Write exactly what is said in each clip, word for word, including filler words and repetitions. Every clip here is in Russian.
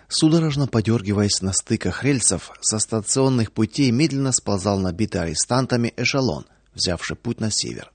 Судорожно подергиваясь на стыках рельсов, со станционных путей медленно сползал набитый арестантами эшелон, взявший путь на север.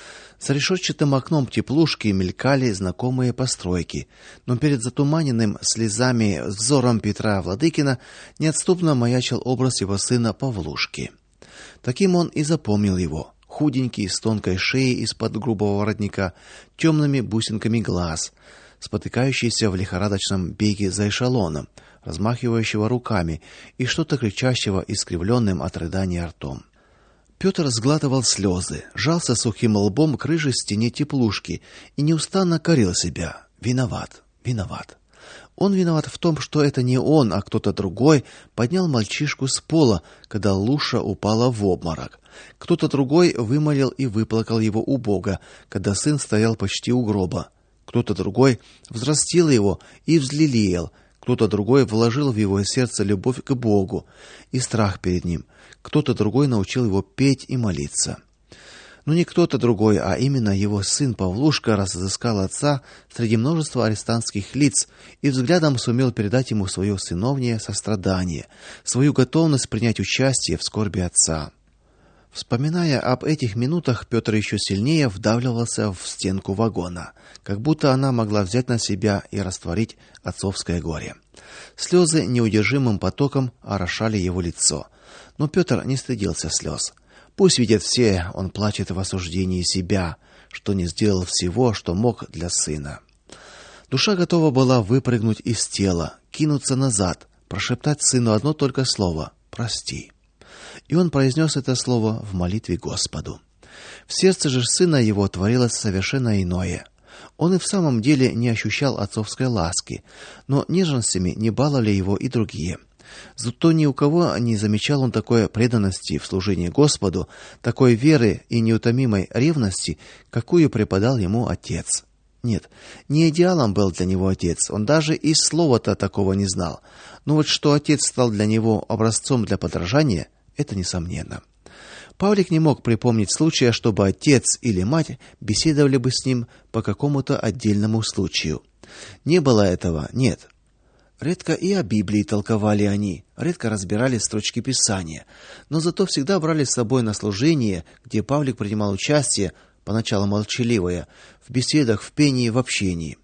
За решетчатым окном теплушки мелькали знакомые постройки, но перед затуманенным слезами взором Петра Владыкина неотступно маячил образ его сына Павлушки. Таким он и запомнил его: худенький, с тонкой шеей из-под грубого воротника, темными бусинками глаз, спотыкающийся в лихорадочном беге за эшелоном, размахивающего руками и что-то кричащего искривленным от рыдания ртом. Петр сглатывал слезы, жался сухим лбом к рыжей стене теплушки и неустанно корил себя: виноват, виноват. Он виноват в том, что это не он, а кто-то другой поднял мальчишку с пола, когда Луша упала в обморок. Кто-то другой вымолил и выплакал его у Бога, когда сын стоял почти у гроба. Кто-то другой взрастил его и взлелеял. Кто-то другой вложил в его сердце любовь к Богу и страх перед ним. Кто-то другой научил его петь и молиться. Но не кто-то другой, а именно его сын Павлушка разыскал отца среди множества арестантских лиц и взглядом сумел передать ему свое сыновнее сострадание, свою готовность принять участие в скорби отца. Вспоминая об этих минутах, Петр еще сильнее вдавливался в стенку вагона, как будто она могла взять на себя и растворить отцовское горе. Слезы неудержимым потоком орошали его лицо, но Петр не стыдился слез. Пусть видят все, он плачет в осуждении себя, что не сделал всего, что мог для сына. Душа готова была выпрыгнуть из тела, кинуться назад, прошептать сыну одно только слово: прости. И он произнес это слово в молитве Господу. В сердце же сына его творилось совершенно иное. Он и в самом деле не ощущал отцовской ласки, но нежностями не баловали его и другие. Зато ни у кого не замечал он такой преданности в служении Господу, такой веры и неутомимой ревности, какую преподал ему отец. Нет, не идеалом был для него отец, он даже и слова-то такого не знал. Но вот что отец стал для него образцом для подражания, это несомненно. Павлик не мог припомнить случая, чтобы отец или мать беседовали бы с ним по какому-то отдельному случаю. Не было этого, нет. Редко и о Библии толковали они, редко разбирали строчки Писания, но зато всегда брали с собой на служение, где Павлик принимал участие, поначалу молчаливое, в беседах, в пении, в общении.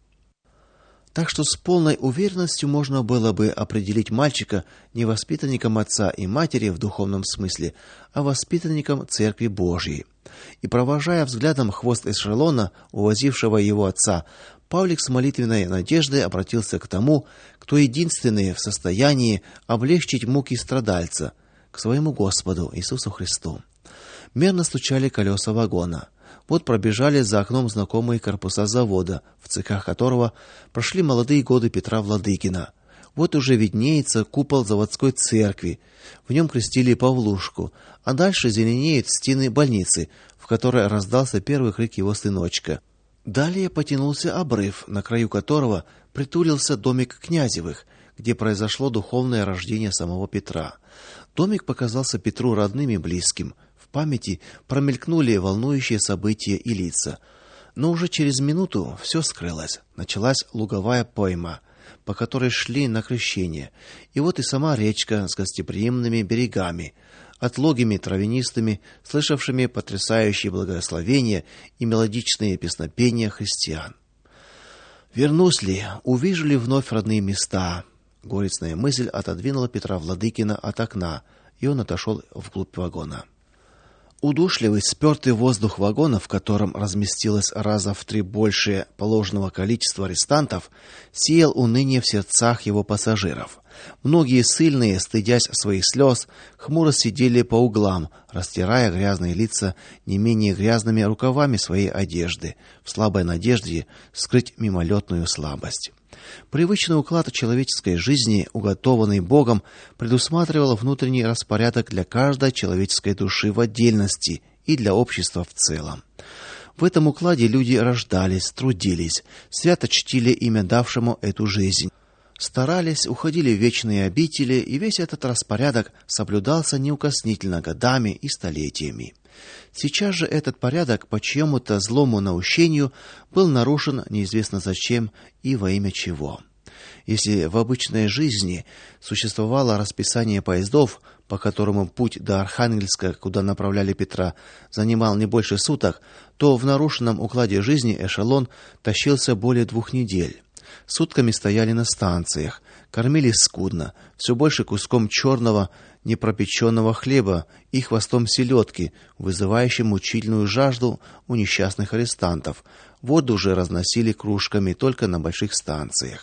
Так что с полной уверенностью можно было бы определить мальчика не воспитанником отца и матери в духовном смысле, а воспитанником Церкви Божией. И провожая взглядом хвост эшелона, увозившего его отца, Павлик с молитвенной надеждой обратился к тому, кто единственный в состоянии облегчить муки страдальца, к своему Господу Иисусу Христу. Мерно стучали колеса вагона. Вот пробежали за окном знакомые корпуса завода, в цехах которого прошли молодые годы Петра Владыкина. Вот уже виднеется купол заводской церкви. В нем крестили Павлушку, а дальше зеленеют стены больницы, в которой раздался первый крик его сыночка. Далее потянулся обрыв, на краю которого притулился домик Князевых, где произошло духовное рождение самого Петра. Домик показался Петру родным и близким. В памяти промелькнули волнующие события и лица. Но уже через минуту все скрылось. Началась луговая пойма, по которой шли на крещение. И вот и сама речка с гостеприимными берегами, отлогими травянистыми, слышавшими потрясающие благословения и мелодичные песнопения христиан. Вернусь ли, увижу ли вновь родные места? Горестная мысль отодвинула Петра Владыкина от окна, и он отошел вглубь вагона. Удушливый, спертый воздух вагона, в котором разместилось раза в три больше положенного количества арестантов, сеял уныние в сердцах его пассажиров. Многие ссыльные, стыдясь своих слез, хмуро сидели по углам, растирая грязные лица не менее грязными рукавами своей одежды, в слабой надежде скрыть мимолетную слабость. Привычный уклад человеческой жизни, уготованный Богом, предусматривал внутренний распорядок для каждой человеческой души в отдельности и для общества в целом. В этом укладе люди рождались, трудились, свято чтили имя давшему эту жизнь, старались, уходили в вечные обители, и весь этот распорядок соблюдался неукоснительно годами и столетиями. Сейчас же этот порядок по чьему-то злому наущению был нарушен неизвестно зачем и во имя чего. Если в обычной жизни существовало расписание поездов, по которому путь до Архангельска, куда направляли Петра, занимал не больше суток, то в нарушенном укладе жизни эшелон тащился более двух недель. Сутками стояли на станциях, кормились скудно, все больше куском черного непропеченного хлеба и хвостом селедки, вызывающим мучительную жажду у несчастных арестантов. Воду же разносили кружками только на больших станциях.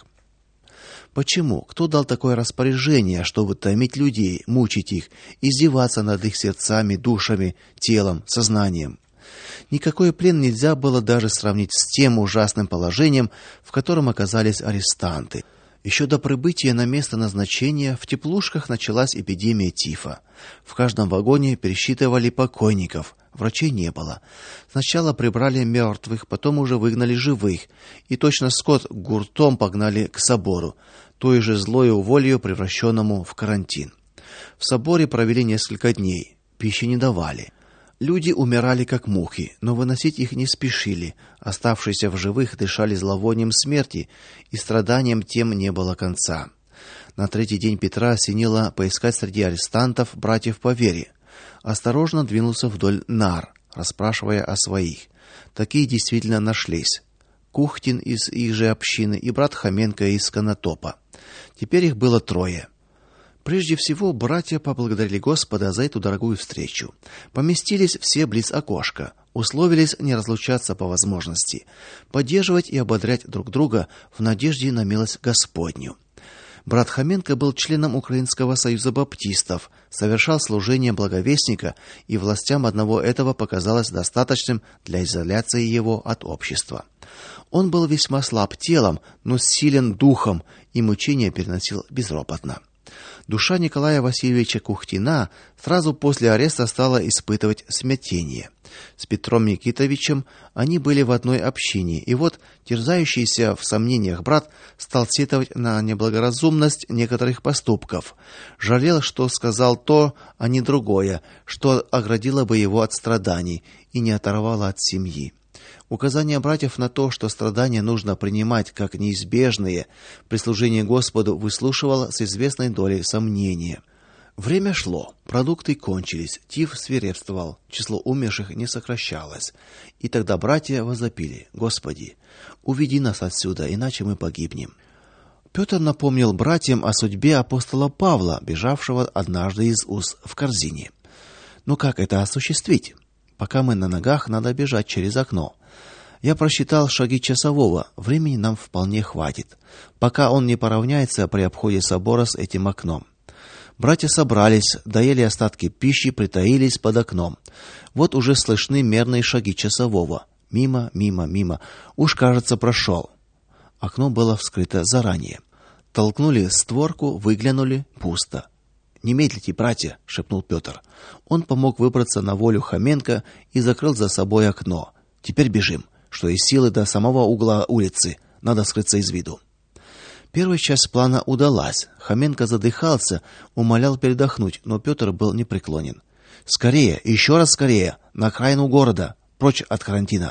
Почему? Кто дал такое распоряжение, чтобы томить людей, мучить их, издеваться над их сердцами, душами, телом, сознанием? Никакой плен нельзя было даже сравнить с тем ужасным положением, в котором оказались арестанты. Еще до прибытия на место назначения в теплушках началась эпидемия тифа. В каждом вагоне пересчитывали покойников. Врачей не было. Сначала прибрали мертвых, потом уже выгнали живых, и точно скот гуртом погнали к собору, той же злою волею превращенному в карантин. В соборе провели несколько дней. Пищи не давали. Люди умирали как мухи, но выносить их не спешили. Оставшиеся в живых дышали зловонием смерти, и страданиям тем не было конца. На третий день Петра осенило поискать среди арестантов братьев по вере. Осторожно двинулся вдоль нар, расспрашивая о своих. Такие действительно нашлись. Кухтин из их же общины и брат Хоменко из Конотопа. Теперь их было трое. Прежде всего, братья поблагодарили Господа за эту дорогую встречу. Поместились все близ окошка, условились не разлучаться по возможности, поддерживать и ободрять друг друга в надежде на милость Господню. Брат Хоменко был членом Украинского союза баптистов, совершал служение благовестника, и властям одного этого показалось достаточным для изоляции его от общества. Он был весьма слаб телом, но силен духом, и мучения переносил безропотно. Душа Николая Васильевича Кухтина сразу после ареста стала испытывать смятение. С Петром Никитовичем они были в одной общине, и вот терзающийся в сомнениях брат стал сетовать на неблагоразумность некоторых поступков. Жалел, что сказал то, а не другое, что оградило бы его от страданий и не оторвало от семьи. Указания братьев на то, что страдания нужно принимать как неизбежные, при служении Господу выслушивал с известной долей сомнения. Время шло, продукты кончились, тиф свирепствовал, число умерших не сокращалось. И тогда братья возопили: «Господи, уведи нас отсюда, иначе мы погибнем». Петр напомнил братьям о судьбе апостола Павла, бежавшего однажды из Уз в корзине. Но как это осуществить? Пока мы на ногах, надо бежать через окно. Я просчитал шаги часового, времени нам вполне хватит, пока он не поравняется при обходе собора с этим окном. Братья собрались, доели остатки пищи, притаились под окном. Вот уже слышны мерные шаги часового. Мимо, мимо, мимо. Уж, кажется, прошел. Окно было вскрыто заранее. Толкнули створку, выглянули, пусто. «Не медлите, братья», — шепнул Петр. Он помог выбраться на волю Хоменко и закрыл за собой окно. «Теперь бежим, что из силы до самого угла улицы. Надо скрыться из виду». Первая часть плана удалась. Хоменко задыхался, умолял передохнуть, но Петр был непреклонен. «Скорее, еще раз скорее, на окраину города, прочь от карантина».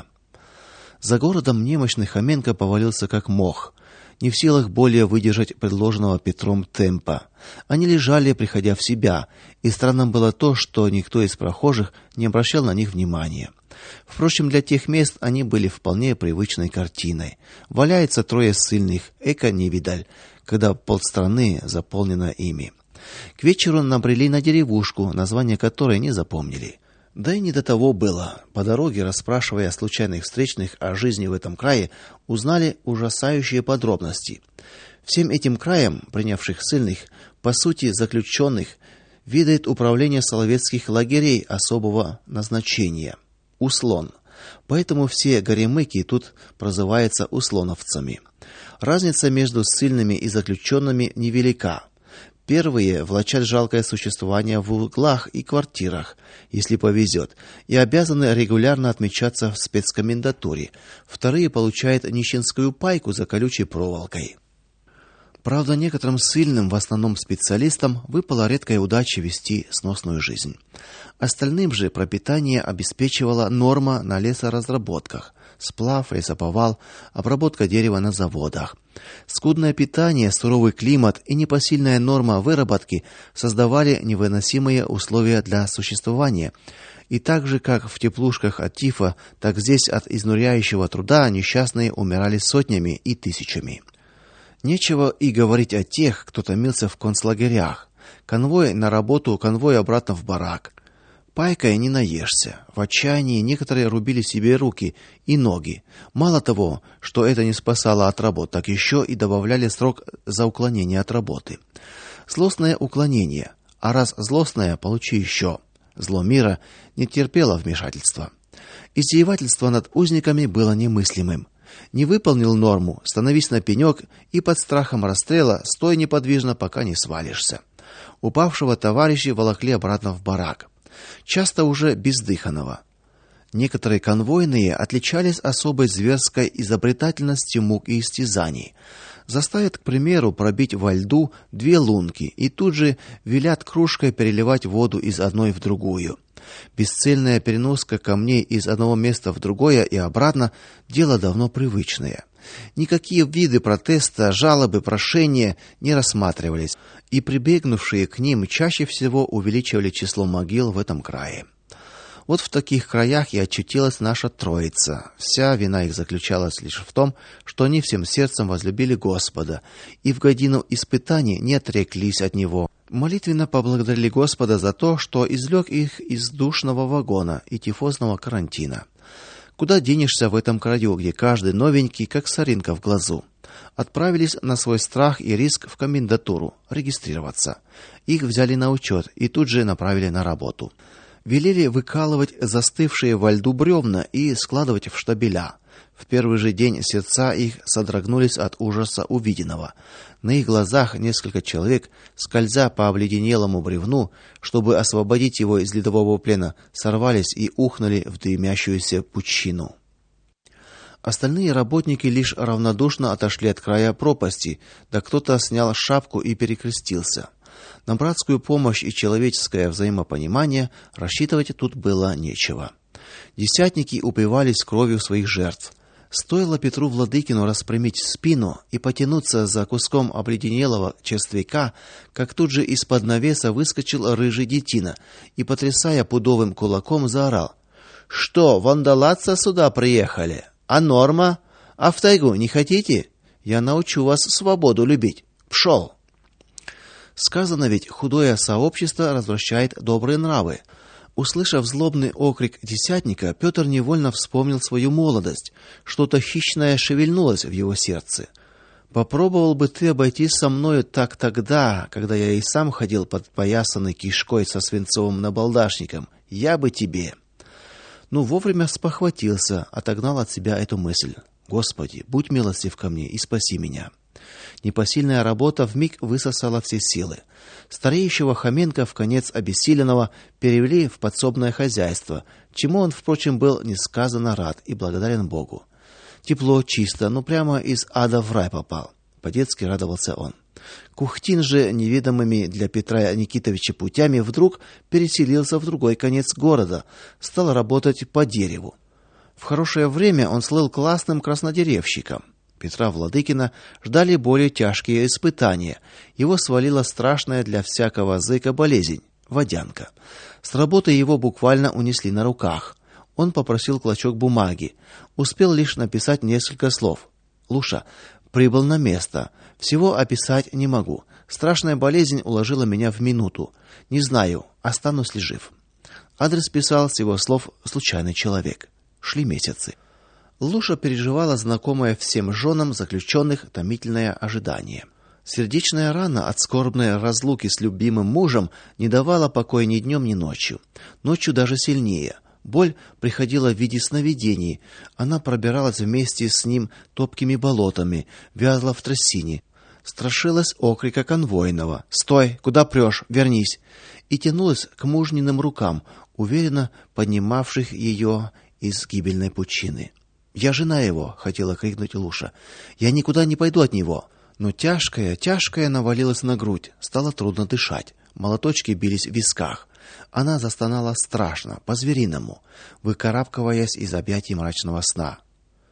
За городом немощный Хоменко повалился как мох, не в силах более выдержать предложенного Петром темпа. Они лежали, приходя в себя, и странным было то, что никто из прохожих не обращал на них внимания. Впрочем, для тех мест они были вполне привычной картиной. Валяется трое ссыльных, эко невидаль, когда полстраны заполнено ими. К вечеру набрели на деревушку, название которой не запомнили. Да и не до того было. По дороге, расспрашивая случайных встречных о жизни в этом крае, узнали ужасающие подробности. Всем этим краем, принявших ссыльных, по сути заключенных, ведает управление соловецких лагерей особого назначения – Услон. Поэтому все горемыки тут прозываются услоновцами. Разница между ссыльными и заключенными невелика. Первые влачат жалкое существование в углах и квартирах, если повезет, и обязаны регулярно отмечаться в спецкомендатуре. Вторые получают нищенскую пайку за колючей проволокой. Правда, некоторым ссыльным, в основном специалистам, выпала редкая удача вести сносную жизнь. Остальным же пропитание обеспечивала норма на лесоразработках. сплав, лесоповал, обработка дерева на заводах. Скудное питание, суровый климат и непосильная норма выработки создавали невыносимые условия для существования. И так же, как в теплушках от тифа, так здесь от изнуряющего труда несчастные умирали сотнями и тысячами. Нечего и говорить о тех, кто томился в концлагерях. Конвой на работу, конвой обратно в барак. Пайкой не наешься. В отчаянии некоторые рубили себе руки и ноги. Мало того, что это не спасало от работ, так еще и добавляли срок за уклонение от работы. Злостное уклонение. А раз злостное, получи еще. Зло мира не терпело вмешательства. Издевательство над узниками было немыслимым. Не выполнил норму, становись на пенек и под страхом расстрела стой неподвижно, пока не свалишься. Упавшего товарища волокли обратно в барак. Часто уже бездыханного. Некоторые конвойные отличались особой зверской изобретательностью мук и истязаний. Заставят, к примеру, пробить во льду две лунки и тут же велят кружкой переливать воду из одной в другую. Бесцельная переноска камней из одного места в другое и обратно дело давно привычное. Никакие виды протеста, жалобы, прошения не рассматривались, и прибегнувшие к ним чаще всего увеличивали число могил в этом крае. Вот в таких краях и очутилась наша троица. Вся вина их заключалась лишь в том, что они всем сердцем возлюбили Господа и в годину испытаний не отреклись от него. Молитвенно поблагодарили Господа за то, что извлек их из душного вагона и тифозного карантина. Куда денешься в этом краю, где каждый новенький, как соринка в глазу? Отправились на свой страх и риск в комендатуру регистрироваться. Их взяли на учет и тут же направили на работу. Велели выкалывать застывшие во льду бревна и складывать в штабеля. В первый же день сердца их содрогнулись от ужаса увиденного. На их глазах несколько человек, скользя по обледенелому бревну, чтобы освободить его из ледового плена, сорвались и ухнули в дымящуюся пучину. Остальные работники лишь равнодушно отошли от края пропасти, да кто-то снял шапку и перекрестился. На братскую помощь и человеческое взаимопонимание рассчитывать тут было нечего. Десятники упивались кровью своих жертв. Стоило Петру Владыкину распрямить спину и потянуться за куском обледенелого черствяка, как тут же из-под навеса выскочил рыжий детина и, потрясая пудовым кулаком, заорал: "Что, вандалаться сюда приехали? А норма? А в тайгу не хотите? Я научу вас свободу любить. Пшел!" Сказано ведь, худое сообщество развращает добрые нравы. Услышав злобный окрик десятника, Петр невольно вспомнил свою молодость. Что-то хищное шевельнулось в его сердце. Попробовал бы ты обойтись со мною так тогда, когда я и сам ходил под поясанной кишкой со свинцовым набалдашником. Я бы тебе. Ну, вовремя спохватился, отогнал от себя эту мысль. Господи, будь милостив ко мне и спаси меня. Непосильная работа вмиг высосала все силы. Стареющего Хоменко, вконец обессиленного, перевели в подсобное хозяйство, чему он, впрочем, был несказанно рад и благодарен Богу. Тепло, чисто, ну прямо из ада в рай попал. По-детски радовался он. Кухтин же неведомыми для Петра Никитовича путями вдруг переселился в другой конец города, стал работать по дереву. В хорошее время он слыл классным краснодеревщиком. Петра Владыкина ждали более тяжкие испытания. Его свалила страшная для всякого зэка болезнь водянка. С работы его буквально унесли на руках. Он попросил клочок бумаги, успел лишь написать несколько слов. Луша, прибыл на место. Всего описать не могу. Страшная болезнь уложила меня в минуту. Не знаю, останусь ли жив. Адрес писал с его слов случайный человек. Шли месяцы. Луша переживала знакомое всем женам заключенных томительное ожидание. Сердечная рана от скорбной разлуки с любимым мужем не давала покоя ни днем, ни ночью. Ночью даже сильнее. Боль приходила в виде сновидений. Она пробиралась вместе с ним топкими болотами, вязла в трясине. Страшилась окрика конвойного: "Стой, куда прешь? Вернись!" и тянулась к мужниным рукам, уверенно поднимавших ее из гибельной пучины. "Я жена его", хотела крикнуть Луша. "Я никуда не пойду от него". Но тяжкое, тяжкое навалилось на грудь, стало трудно дышать. Молоточки бились в висках. Она застонала страшно, по-звериному, выкарабкиваясь из объятий мрачного сна.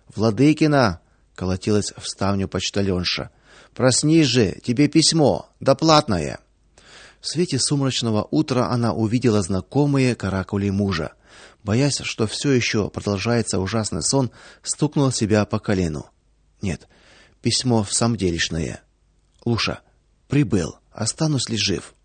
Владыкина, колотилась в ставню почтальонша. Проснись же, тебе письмо, доплатное. В свете сумрачного утра она увидела знакомые каракули мужа. Боясь, что все еще продолжается ужасный сон, стукнула себя по колену. Нет, письмо в самом делешное. Луша, прибыл, останусь ли жив?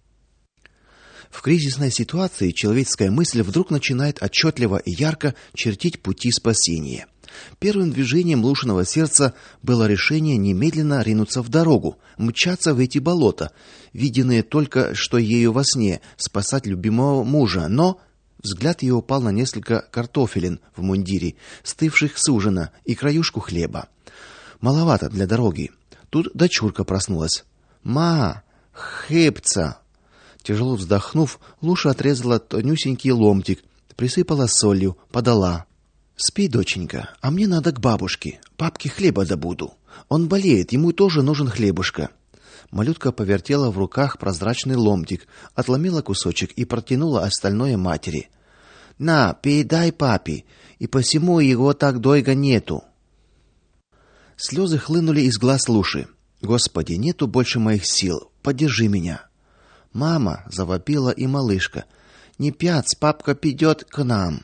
В кризисной ситуации человеческая мысль вдруг начинает отчетливо и ярко чертить пути спасения. Первым движением Лушиного сердца было решение немедленно ринуться в дорогу, мчаться в эти болота, виденные только что ею во сне, спасать любимого мужа, но взгляд ее упал на несколько картофелин в мундире, стывших с ужина, и краюшку хлеба. Маловато для дороги. Тут дочурка проснулась. Ма, хлебца. Тяжело вздохнув, Луша отрезала тонюсенький ломтик, присыпала солью, подала. Спи, доченька, а мне надо к бабушке. Папке хлеба добуду. Он болеет, ему тоже нужен хлебушка. Малютка повертела в руках прозрачный ломтик, отломила кусочек и протянула остальное матери. На, передай папе, и посему его так долго нету. Слезы хлынули из глаз Луши. Господи, нету больше моих сил. Поддержи меня. Мама, завопила и малышка. Не пяц, папка придет к нам.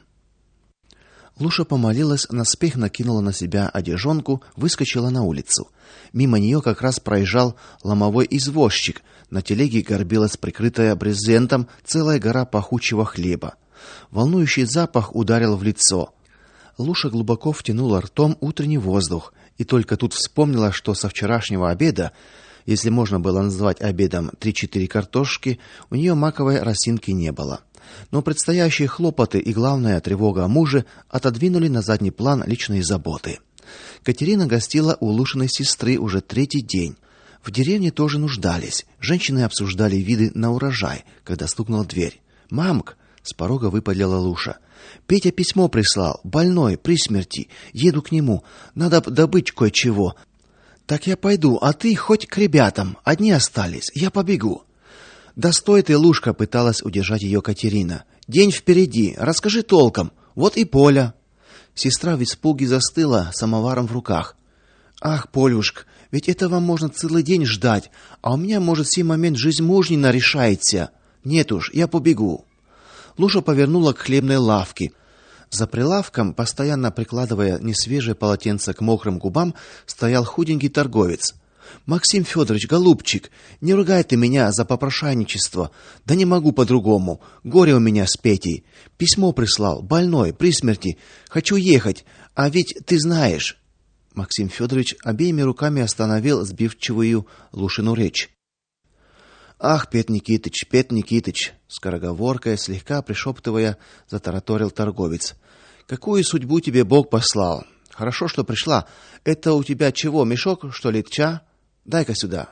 Луша помолилась, наспех накинула на себя одежонку, выскочила на улицу. Мимо нее как раз проезжал ломовой извозчик. На телеге горбилась прикрытая брезентом целая гора пахучего хлеба. Волнующий запах ударил в лицо. Луша глубоко втянула ртом утренний воздух и только тут вспомнила, что со вчерашнего обеда, если можно было назвать обедом три-четыре картошки, у нее маковой росинки не было. Но предстоящие хлопоты и главная тревога о муже отодвинули на задний план личные заботы. Катерина гостила у Лушиной сестры уже третий день. В деревне тоже нуждались. Женщины обсуждали виды на урожай, когда стукнула дверь. «Мамк!» — с порога выпалила Луша. «Петя письмо прислал. Больной, при смерти. Еду к нему. Надо добыть кое-чего. Так я пойду, а ты хоть к ребятам. Одни остались. Я побегу». «Да стой ты, Лушка!» — пыталась удержать ее Катерина. «День впереди. Расскажи толком. Вот и Поля». Сестра в испуге застыла, самоваром в руках. «Ах, Полюшка, ведь этого можно целый день ждать, а у меня, может, в сей момент жизнь мужнина решается. Нет уж, я побегу». Луша повернула к хлебной лавке. За прилавком, постоянно прикладывая несвежее полотенце к мокрым губам, стоял худенький торговец. «Максим Федорович, голубчик, не ругай ты меня за попрошайничество. Да не могу по-другому. Горе у меня с Петей. Письмо прислал, больной, при смерти. Хочу ехать, а ведь ты знаешь...» Максим Федорович обеими руками остановил сбивчивую Лушину речь. «Ах, Пет Никитыч, Пет Никитыч!» — скороговоркой, слегка пришептывая, затараторил торговец. «Какую судьбу тебе Бог послал? Хорошо, что пришла. Это у тебя чего, мешок, что ли, ча? Дай-ка сюда».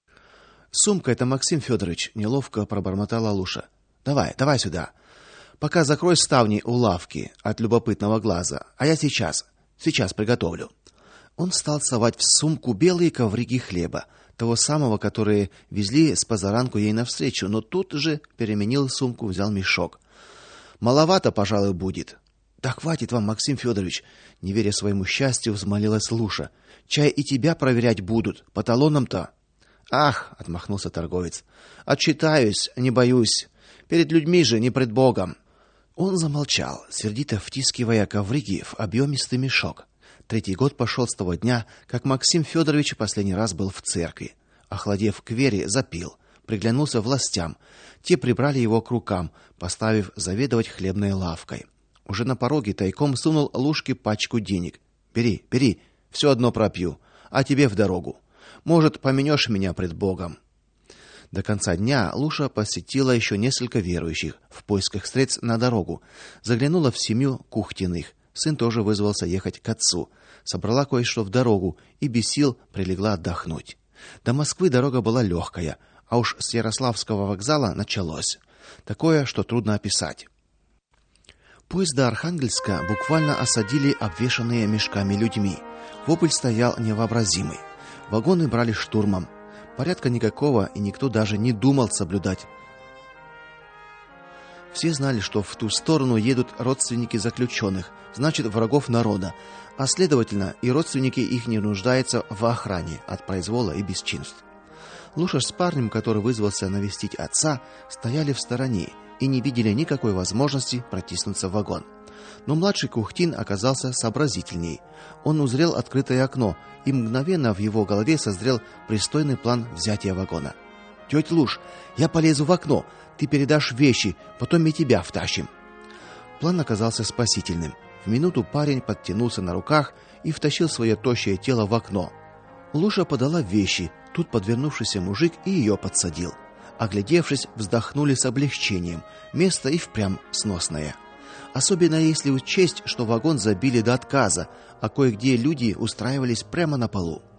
«Сумка это, Максим Федорович», — неловко пробормотала Луша. «Давай, давай сюда. Пока закрой ставни у лавки от любопытного глаза, а я сейчас, сейчас приготовлю». Он стал совать в сумку белые коврики хлеба, того самого, которые везли с позаранку ей навстречу, но тут же переменил сумку, взял мешок. «Маловато, пожалуй, будет». «Да хватит вам, Максим Федорович», — не веря своему счастью, взмолилась Луша. «Чай и тебя проверять будут, по талонам-то». «Ах», — отмахнулся торговец, — «отчитаюсь, не боюсь. Перед людьми же, не пред Богом». Он замолчал, сердито втискивая коврики в объемистый мешок. Третий год пошел с того дня, как Максим Федорович последний раз был в церкви. Охладев к вере, запил, приглянулся властям. Те прибрали его к рукам, поставив заведовать хлебной лавкой. Уже на пороге тайком сунул Лушке пачку денег. «Бери, бери, все одно пропью, а тебе в дорогу. Может, поменешь меня пред Богом». До конца дня Луша посетила еще несколько верующих в поисках средств на дорогу. Заглянула в семью Кухтиных. Сын тоже вызвался ехать к отцу. Собрала кое-что в дорогу и без сил прилегла отдохнуть. До Москвы дорога была легкая, а уж с Ярославского вокзала началось. Такое, что трудно описать. Поезд до Архангельска буквально осадили обвешанные мешками людьми. Вопль стоял невообразимый. Вагоны брали штурмом. Порядка никакого, и никто даже не думал соблюдать. Все знали, что в ту сторону едут родственники заключенных, значит, врагов народа, а следовательно, и родственники их не нуждаются в охране от произвола и бесчинств. Луша с парнем, который вызвался навестить отца, стояли в стороне и не видели никакой возможности протиснуться в вагон. Но младший Кухтин оказался сообразительней. Он узрел открытое окно, и мгновенно в его голове созрел пристойный план взятия вагона. «Тетя Луш, я полезу в окно, ты передашь вещи, потом и тебя втащим». План оказался спасительным. В минуту парень подтянулся на руках и втащил свое тощее тело в окно. Луша подала вещи, тут подвернувшийся мужик и ее подсадил. Оглядевшись, вздохнули с облегчением. Место и впрямь сносное. Особенно если учесть, что вагон забили до отказа, а кое-где люди устраивались прямо на полу.